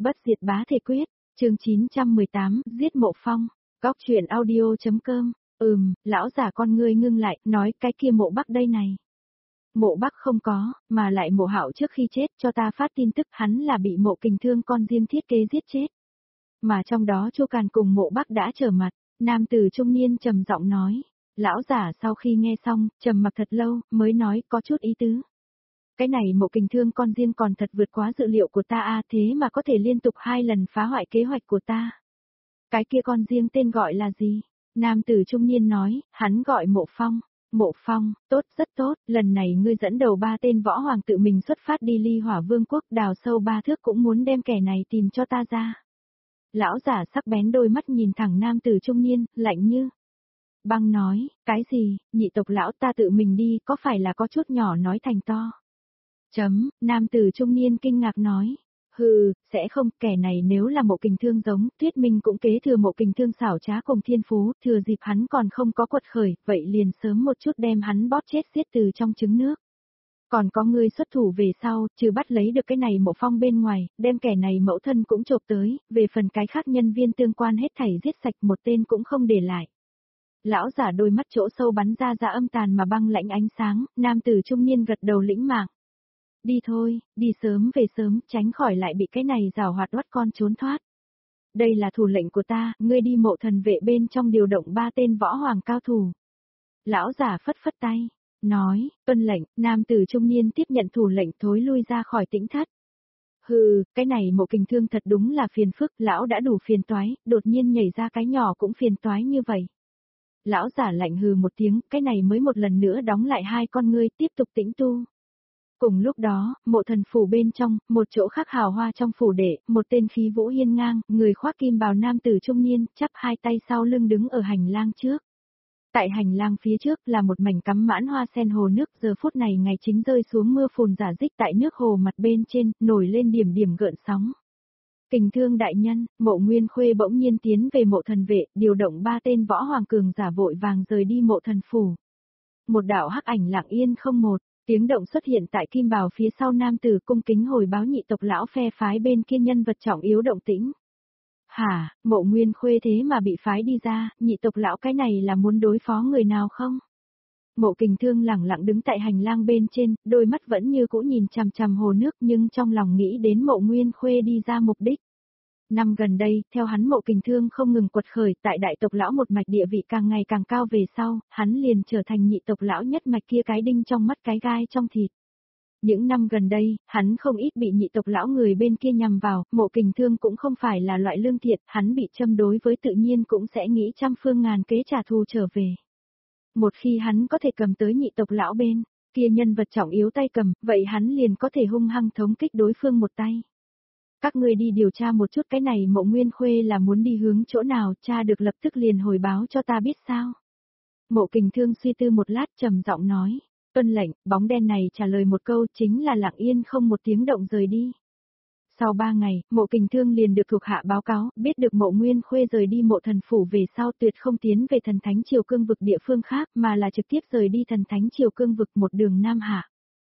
Bất diệt bá thể quyết, chương 918, giết Mộ Phong, góc truyện audio.com, lão giả con ngươi ngưng lại, nói cái kia Mộ Bắc đây này. Mộ Bắc không có, mà lại Mộ Hạo trước khi chết cho ta phát tin tức hắn là bị Mộ Kình Thương con diêm thiết kế giết chết. Mà trong đó Chu Càn cùng Mộ Bắc đã trở mặt, nam tử trung niên trầm giọng nói. Lão giả sau khi nghe xong, trầm mặc thật lâu, mới nói có chút ý tứ. Cái này Mộ Kình Thương con diêm còn thật vượt quá dự liệu của ta thế mà có thể liên tục 2 lần phá hoại kế hoạch của ta. Cái kia con diêm tên gọi là gì? Nam tử trung niên nói, hắn gọi Mộ Phong. Mộ Phong, tốt rất tốt, lần này ngươi dẫn đầu 3 tên võ hoàng tự mình xuất phát đi Ly Hỏa Vương quốc đào sâu 3 thước cũng muốn đem kẻ này tìm cho ta ra. Lão giả sắc bén đôi mắt nhìn thẳng nam tử trung niên, lạnh như băng nói, cái gì, nhị tộc lão ta tự mình đi có phải là có chút nhỏ nói thành to. Nam tử trung niên kinh ngạc nói, sẽ không, kẻ này nếu là Mộ Kình Thương giống, Tuyết Minh cũng kế thừa Mộ Kình Thương xảo trá cùng thiên phú, thừa dịp hắn còn không có quật khởi, vậy liền sớm một chút đem hắn bóp chết giết từ trong trứng nước. Còn có người xuất thủ về sau, trừ bắt lấy được cái này Mộ Phong bên ngoài, đem kẻ này mẫu thân cũng chộp tới, về phần cái khác nhân viên tương quan hết thảy giết sạch một tên cũng không để lại. Lão giả đôi mắt chỗ sâu bắn ra âm tàn mà băng lãnh ánh sáng, nam tử trung niên gật đầu lĩnh mạng. Đi thôi, đi sớm về sớm, tránh khỏi lại bị cái này giảo hoạt oắt con trốn thoát. Đây là thủ lệnh của ta, ngươi đi Mộ thần vệ bên trong điều động 3 tên võ hoàng cao thủ. Lão giả phất phất tay, nói, tuân lệnh, nam tử trung niên tiếp nhận thủ lệnh thối lui ra khỏi tĩnh thất. Cái này Mộ Kình Thương thật đúng là phiền phức, lão đã đủ phiền toái, đột nhiên nhảy ra cái nhỏ cũng phiền toái như vậy. Lão giả lạnh hừ một tiếng, cái này mới một lần nữa đóng lại 2 con ngươi tiếp tục tĩnh tu. Cùng lúc đó, Mộ thần phủ bên trong, một chỗ khác hào hoa trong phủ đệ, một tên khí vũ hiên ngang, người khoác kim bào nam tử trung niên, chắp 2 tay sau lưng đứng ở hành lang trước. Tại hành lang phía trước là một mảnh cắm mãn hoa sen hồ nước, giờ phút này ngày chính rơi xuống mưa phùn rả rích tại nước hồ mặt bên trên, nổi lên điểm điểm gợn sóng. Kình Thương đại nhân, Mộ Nguyên Khuê bỗng nhiên tiến về Mộ thần vệ, điều động 3 tên võ hoàng cường giả vội vàng rời đi Mộ thần phủ. Một đạo hắc ảnh lặng yên không một, tiếng động xuất hiện tại kim bào phía sau nam tử cung kính hồi báo nhị tộc lão phe phái bên kia nhân vật trọng yếu động tĩnh. Mộ Nguyên Khuê thế mà bị phái đi ra, nhị tộc lão cái này là muốn đối phó người nào không? Mộ Kình Thương lẳng lặng đứng tại hành lang bên trên, đôi mắt vẫn như cũ nhìn chằm chằm hồ nước nhưng trong lòng nghĩ đến Mộ Nguyên Khuê đi ra mục đích. Năm gần đây, theo hắn Mộ Kình Thương không ngừng quật khởi, tại đại tộc lão một mạch địa vị càng ngày càng cao về sau, hắn liền trở thành nhị tộc lão nhất mạch kia cái đinh trong mắt cái gai trong thịt. Những năm gần đây, hắn không ít bị nhị tộc lão người bên kia nhằm vào, Mộ Kình Thương cũng không phải là loại lương thiện, hắn bị châm đối với tự nhiên cũng sẽ nghĩ trăm phương ngàn kế trả thù trở về. Một khi hắn có thể cầm tới nhị tộc lão bên, kia nhân vật trọng yếu tay cầm, vậy hắn liền có thể hung hăng thống kích đối phương một tay. Các ngươi đi điều tra một chút cái này Mộ Nguyên Khuê là muốn đi hướng chỗ nào, cha được lập tức liền hồi báo cho ta biết sao. Mộ Kình Thương suy tư một lát trầm giọng nói, tuân lệnh, bóng đen này trả lời một câu chính là lặng yên không một tiếng động rời đi. Sau 3 ngày, Mộ Kình Thương liền được thuộc hạ báo cáo, biết được Mộ Nguyên Khuê rời đi Mộ thần phủ về sau tuyệt không tiến về thần thánh triều cương vực địa phương khác mà là trực tiếp rời đi thần thánh triều cương vực một đường Nam Hạ.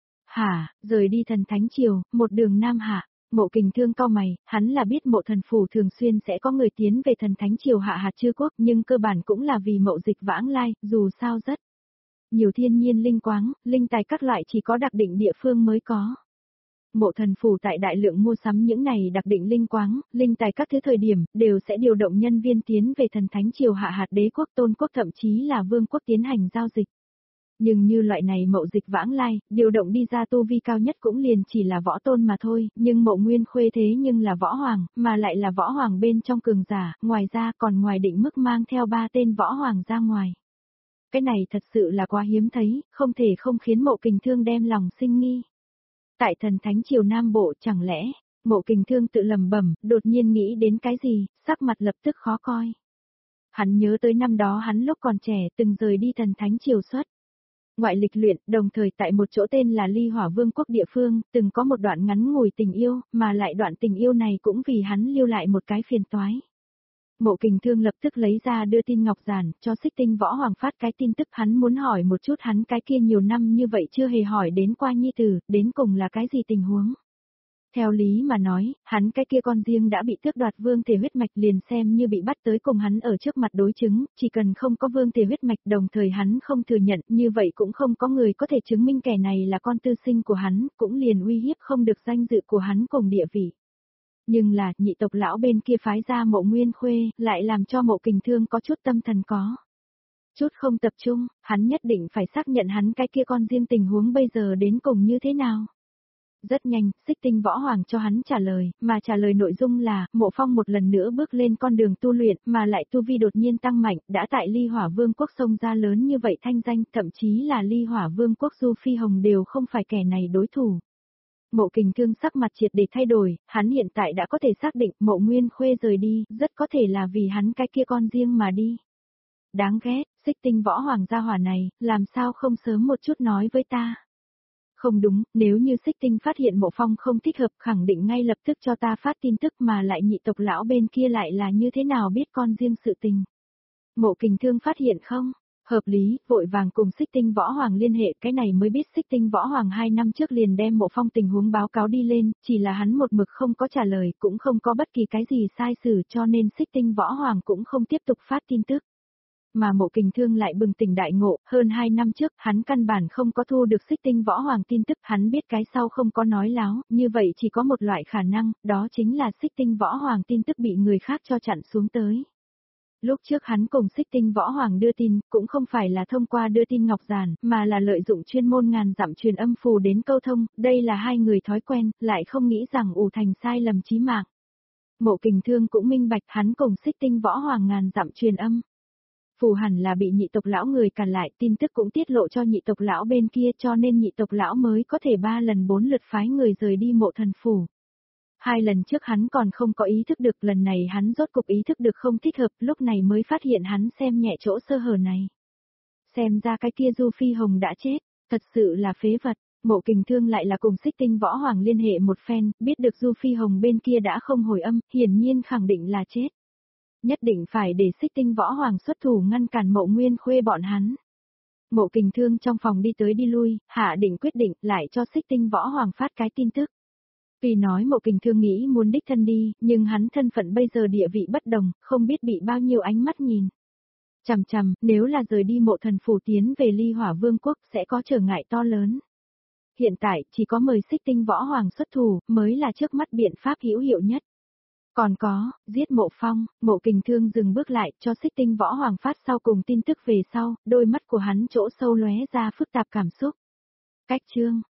Rời đi thần thánh triều, một đường Nam Hạ. Mộ Kình Thương cau mày, hắn là biết Mộ thần phủ thường xuyên sẽ có người tiến về thần thánh triều Hạ Hạt Chư Quốc nhưng cơ bản cũng là vì mậu dịch vãng lai, dù sao rất nhiều thiên nhiên linh quáng, linh tài các loại chỉ có đặc định địa phương mới có. Mộ thần phủ tại đại lượng mua sắm những này đặc định linh quáng, linh tài các thứ thời điểm, đều sẽ điều động nhân viên tiến về thần thánh triều Hạ Hạt Đế quốc Tôn quốc thậm chí là Vương quốc tiến hành giao dịch. Nhưng như loại này mậu dịch vãng lai, điều động đi ra tu vi cao nhất cũng liền chỉ là võ tôn mà thôi, nhưng Mộ Nguyên Khuê thế nhưng là võ hoàng, mà lại là võ hoàng bên trong cường giả, ngoài ra còn ngoài định mức mang theo 3 tên võ hoàng ra ngoài. Cái này thật sự là quá hiếm thấy, không thể không khiến Mộ Kình Thương đem lòng sinh nghi. Tại thần thánh triều Nam Bộ chẳng lẽ, Mộ Kình Thương tự lầm bẩm, đột nhiên nghĩ đến cái gì, sắc mặt lập tức khó coi. Hắn nhớ tới năm đó hắn lúc còn trẻ từng rời đi thần thánh triều xuất ngoại lịch luyện, đồng thời tại một chỗ tên là Ly Hỏa Vương quốc địa phương, từng có một đoạn ngắn ngủi tình yêu, mà lại đoạn tình yêu này cũng vì hắn lưu lại một cái phiền toái. Mộ Kình Thương lập tức lấy ra đưa tin ngọc giản, cho Xích Tinh Võ Hoàng phát cái tin tức hắn muốn hỏi một chút hắn cái kia nhiều năm như vậy chưa hề hỏi đến qua nhi tử, đến cùng là cái gì tình huống. Theo lý mà nói, hắn cái kia con riêng đã bị tước đoạt vương thể huyết mạch liền xem như bị bắt tới cùng hắn ở trước mặt đối chứng, chỉ cần không có vương thể huyết mạch đồng thời hắn không thừa nhận, như vậy cũng không có người có thể chứng minh kẻ này là con tư sinh của hắn, cũng liền uy hiếp không được danh dự của hắn cùng địa vị. Nhưng là, nhị tộc lão bên kia phái ra Mộ Nguyên Khuê, lại làm cho Mộ Kình Thương có chút tâm thần có. Chút không tập trung, hắn nhất định phải xác nhận hắn cái kia con riêng tình huống bây giờ đến cùng như thế nào. Rất nhanh, Xích Tinh Võ Hoàng cho hắn trả lời, mà trả lời nội dung là, Mộ Phong một lần nữa bước lên con đường tu luyện, mà lại tu vi đột nhiên tăng mạnh, đã tại Ly Hỏa Vương quốc sông ra lớn như vậy thanh danh, thậm chí là Ly Hỏa Vương quốc Du Phi Hồng đều không phải kẻ này đối thủ. Mộ Kình Thương sắc mặt triệt để thay đổi, hắn hiện tại đã có thể xác định Mộ Nguyên Khuê rời đi, rất có thể là vì hắn cái kia con riêng mà đi. Đáng ghét, Xích Tinh Võ Hoàng gia hỏa này, làm sao không sớm một chút nói với ta. Không đúng, nếu như Xích Tinh phát hiện Mộ Phong không thích hợp khẳng định ngay lập tức cho ta phát tin tức mà lại nhị tộc lão bên kia lại là như thế nào biết con riêng sự tình. Mộ Kình Thương phát hiện không? Hợp lý, vội vàng cùng Xích Tinh Võ Hoàng liên hệ, cái này mới biết Xích Tinh Võ Hoàng 2 năm trước liền đem Mộ Phong tình huống báo cáo đi lên, chỉ là hắn một mực không có trả lời, cũng không có bất kỳ cái gì sai sử cho nên Xích Tinh Võ Hoàng cũng không tiếp tục phát tin tức. Mà Mộ Kình Thương lại bừng tỉnh đại ngộ, hơn 2 năm trước, hắn căn bản không có thu được Xích Tinh Võ Hoàng tin tức, hắn biết cái sau không có nói láo, như vậy chỉ có một loại khả năng, đó chính là Xích Tinh Võ Hoàng tin tức bị người khác cho chặn xuống tới. Lúc trước hắn cùng Xích Tinh Võ Hoàng đưa tin, cũng không phải là thông qua đưa tin ngọc giản, mà là lợi dụng chuyên môn ngàn dặm truyền âm phù đến câu thông, đây là hai người thói quen, lại không nghĩ rằng ủ thành sai lầm chí mạng. Mộ Kình Thương cũng minh bạch hắn cùng Xích Tinh Võ Hoàng ngàn dặm truyền âm. Phù hẳn là bị nhị tộc lão người cản lại, tin tức cũng tiết lộ cho nhị tộc lão bên kia cho nên nhị tộc lão mới có thể 3 lần 4 lượt phái người rời đi Mộ Thần Phủ. 2 lần trước hắn còn không có ý thức được, lần này hắn rốt cục ý thức được không thích hợp, lúc này mới phát hiện hắn xem nhẹ chỗ sơ hở này. Xem ra cái kia Du Phi Hồng đã chết, thật sự là phế vật. Mộ Kình Thương lại là cùng Xích Tinh Võ Hoàng liên hệ một phen, biết được Du Phi Hồng bên kia đã không hồi âm, hiển nhiên khẳng định là chết. Nhất định phải để Xích Tinh Võ Hoàng xuất thủ ngăn cản Mộ Nguyên Khuê bọn hắn. Mộ Kình Thương trong phòng đi tới đi lui, hạ định quyết định lại cho Xích Tinh Võ Hoàng phát cái tin tức. Vì nói Mộ Kình Thương nghĩ muốn đích thân đi, nhưng hắn thân phận bây giờ địa vị bất đồng, không biết bị bao nhiêu ánh mắt nhìn. Chằm chằm, nếu là rời đi Mộ Thần Phủ tiến về Ly Hỏa Vương quốc sẽ có trở ngại to lớn. Hiện tại, chỉ có mời Xích Tinh Võ Hoàng xuất thủ, mới là trước mắt biện pháp hữu hiệu nhất. Còn có, giết Mộ Phong, Mộ Kình Thương dừng bước lại, cho Xích Tinh Võ Hoàng phát sau cùng tin tức về sau, đôi mắt của hắn chỗ sâu lóe ra phức tạp cảm xúc. Cách chương